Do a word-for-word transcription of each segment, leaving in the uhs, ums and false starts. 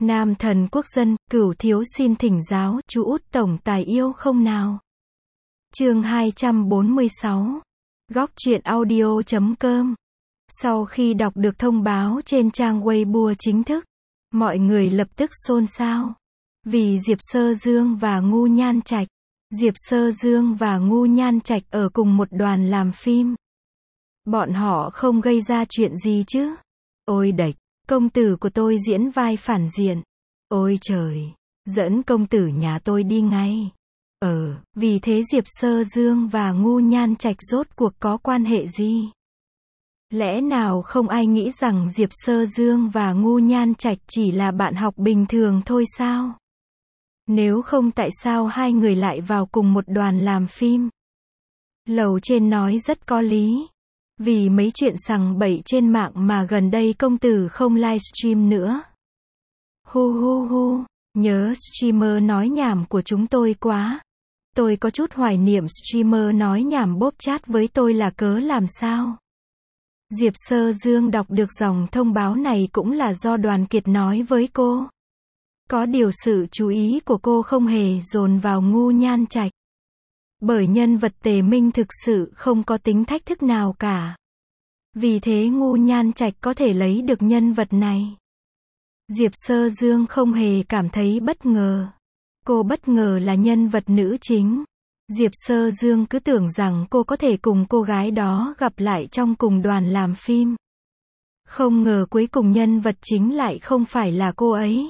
Nam thần quốc dân, cửu thiếu xin thỉnh giáo, chú út tổng tài yêu không nào? Chương hai trăm bốn mươi sáu. Góc truyện audio chấm com. Sau khi đọc được thông báo trên trang Weibo chính thức, mọi người lập tức xôn xao. Vì Diệp Sơ Dương và Ngu Nhan Trạch, Diệp Sơ Dương và Ngu Nhan Trạch ở cùng một đoàn làm phim. Bọn họ không gây ra chuyện gì chứ? Ôi đệch, công tử của tôi diễn vai phản diện. Ôi trời, dẫn công tử nhà tôi đi ngay. Ờ, vì thế Diệp Sơ Dương và Ngu Nhan Trạch rốt cuộc có quan hệ gì? Lẽ nào không ai nghĩ rằng Diệp Sơ Dương và Ngu Nhan Trạch chỉ là bạn học bình thường thôi sao? Nếu không tại sao hai người lại vào cùng một đoàn làm phim? Lầu trên nói rất có lý. Vì mấy chuyện sằng bậy trên mạng mà gần đây công tử không livestream nữa. Hu hu hu, nhớ streamer nói nhảm của chúng tôi quá. Tôi có chút hoài niệm streamer nói nhảm bóp chat với tôi là cớ làm sao. Diệp Sơ Dương đọc được dòng thông báo này cũng là do Đoàn Kiệt nói với cô. Có điều sự chú ý của cô không hề dồn vào Ngu Nhan Trạch. Bởi nhân vật Tề Minh thực sự không có tính thách thức nào cả. Vì thế Ngu Nhan Trạch có thể lấy được nhân vật này. Diệp Sơ Dương không hề cảm thấy bất ngờ. Cô bất ngờ là nhân vật nữ chính. Diệp Sơ Dương cứ tưởng rằng cô có thể cùng cô gái đó gặp lại trong cùng đoàn làm phim. Không ngờ cuối cùng nhân vật chính lại không phải là cô ấy.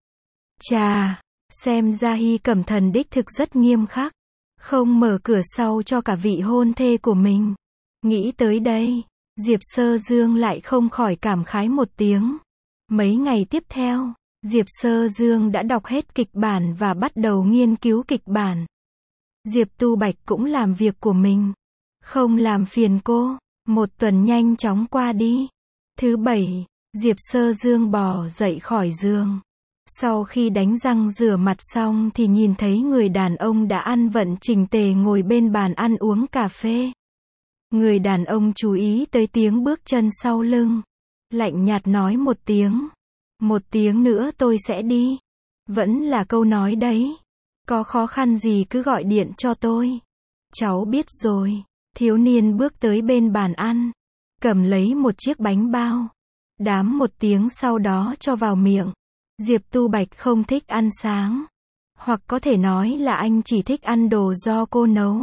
Chà, xem ra Hy Cẩm Thần đích thực rất nghiêm khắc. Không mở cửa sau cho cả vị hôn thê của mình. Nghĩ tới đây, Diệp Sơ Dương lại không khỏi cảm khái một tiếng. Mấy ngày tiếp theo, Diệp Sơ Dương đã đọc hết kịch bản và bắt đầu nghiên cứu kịch bản. Diệp Tu Bạch cũng làm việc của mình. Không làm phiền cô. Một tuần nhanh chóng qua đi. Thứ bảy, Diệp Sơ Dương bò dậy khỏi giường. Sau khi đánh răng rửa mặt xong thì nhìn thấy người đàn ông đã ăn vận chỉnh tề ngồi bên bàn ăn uống cà phê. Người đàn ông chú ý tới tiếng bước chân sau lưng. Lạnh nhạt nói một tiếng. Một tiếng nữa tôi sẽ đi. Vẫn là câu nói đấy. Có khó khăn gì cứ gọi điện cho tôi. Cháu biết rồi. Thiếu niên bước tới bên bàn ăn. Cầm lấy một chiếc bánh bao. Đám một tiếng sau đó cho vào miệng. Diệp Tu Bạch không thích ăn sáng. Hoặc có thể nói là anh chỉ thích ăn đồ do cô nấu.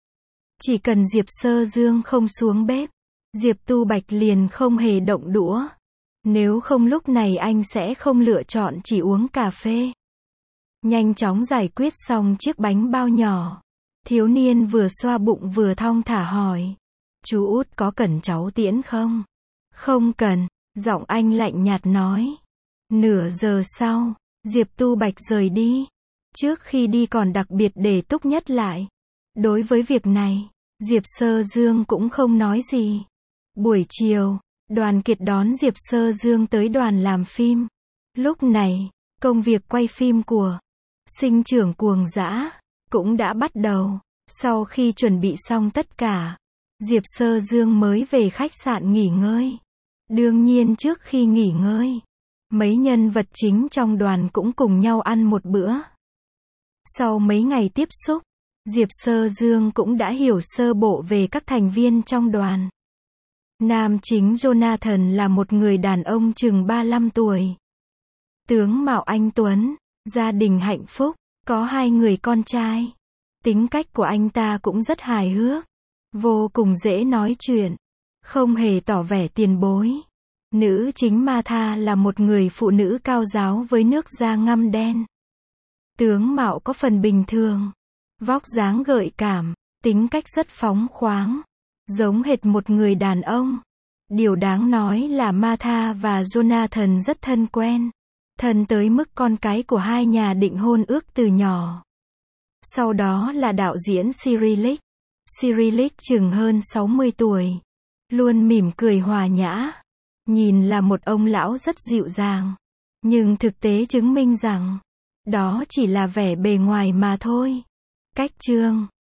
Chỉ cần Diệp Sơ Dương không xuống bếp, Diệp Tu Bạch liền không hề động đũa. Nếu không lúc này anh sẽ không lựa chọn chỉ uống cà phê. Nhanh chóng giải quyết xong chiếc bánh bao nhỏ. Thiếu niên vừa xoa bụng vừa thong thả hỏi. Chú út có cần cháu tiễn không? Không cần, giọng anh lạnh nhạt nói. Nửa giờ sau, Diệp Tu Bạch rời đi. Trước khi đi còn đặc biệt để Túc Nhất lại. Đối với việc này, Diệp Sơ Dương cũng không nói gì. Buổi chiều, Đoàn Kiệt đón Diệp Sơ Dương tới đoàn làm phim. Lúc này, công việc quay phim của Sinh trưởng cuồng dã cũng đã bắt đầu. Sau khi chuẩn bị xong tất cả, Diệp Sơ Dương mới về khách sạn nghỉ ngơi. Đương nhiên trước khi nghỉ ngơi, mấy nhân vật chính trong đoàn cũng cùng nhau ăn một bữa. Sau mấy ngày tiếp xúc, Diệp Sơ Dương cũng đã hiểu sơ bộ về các thành viên trong đoàn. Nam chính Jonathan là một người đàn ông chừng ba mươi lăm tuổi. Tướng mạo anh tuấn, gia đình hạnh phúc, có hai người con trai. Tính cách của anh ta cũng rất hài hước, vô cùng dễ nói chuyện, không hề tỏ vẻ tiền bối. Nữ chính Martha là một người phụ nữ cao ráo với nước da ngăm đen. Tướng mạo có phần bình thường, vóc dáng gợi cảm, tính cách rất phóng khoáng, giống hệt một người đàn ông. Điều đáng nói là Martha và Jonathan rất thân quen, thân tới mức con cái của hai nhà định hôn ước từ nhỏ. Sau đó là đạo diễn Cyrillic. Cyrillic chừng hơn sáu mươi tuổi, luôn mỉm cười hòa nhã. Nhìn là một ông lão rất dịu dàng, nhưng thực tế chứng minh rằng đó chỉ là vẻ bề ngoài mà thôi. Cách chương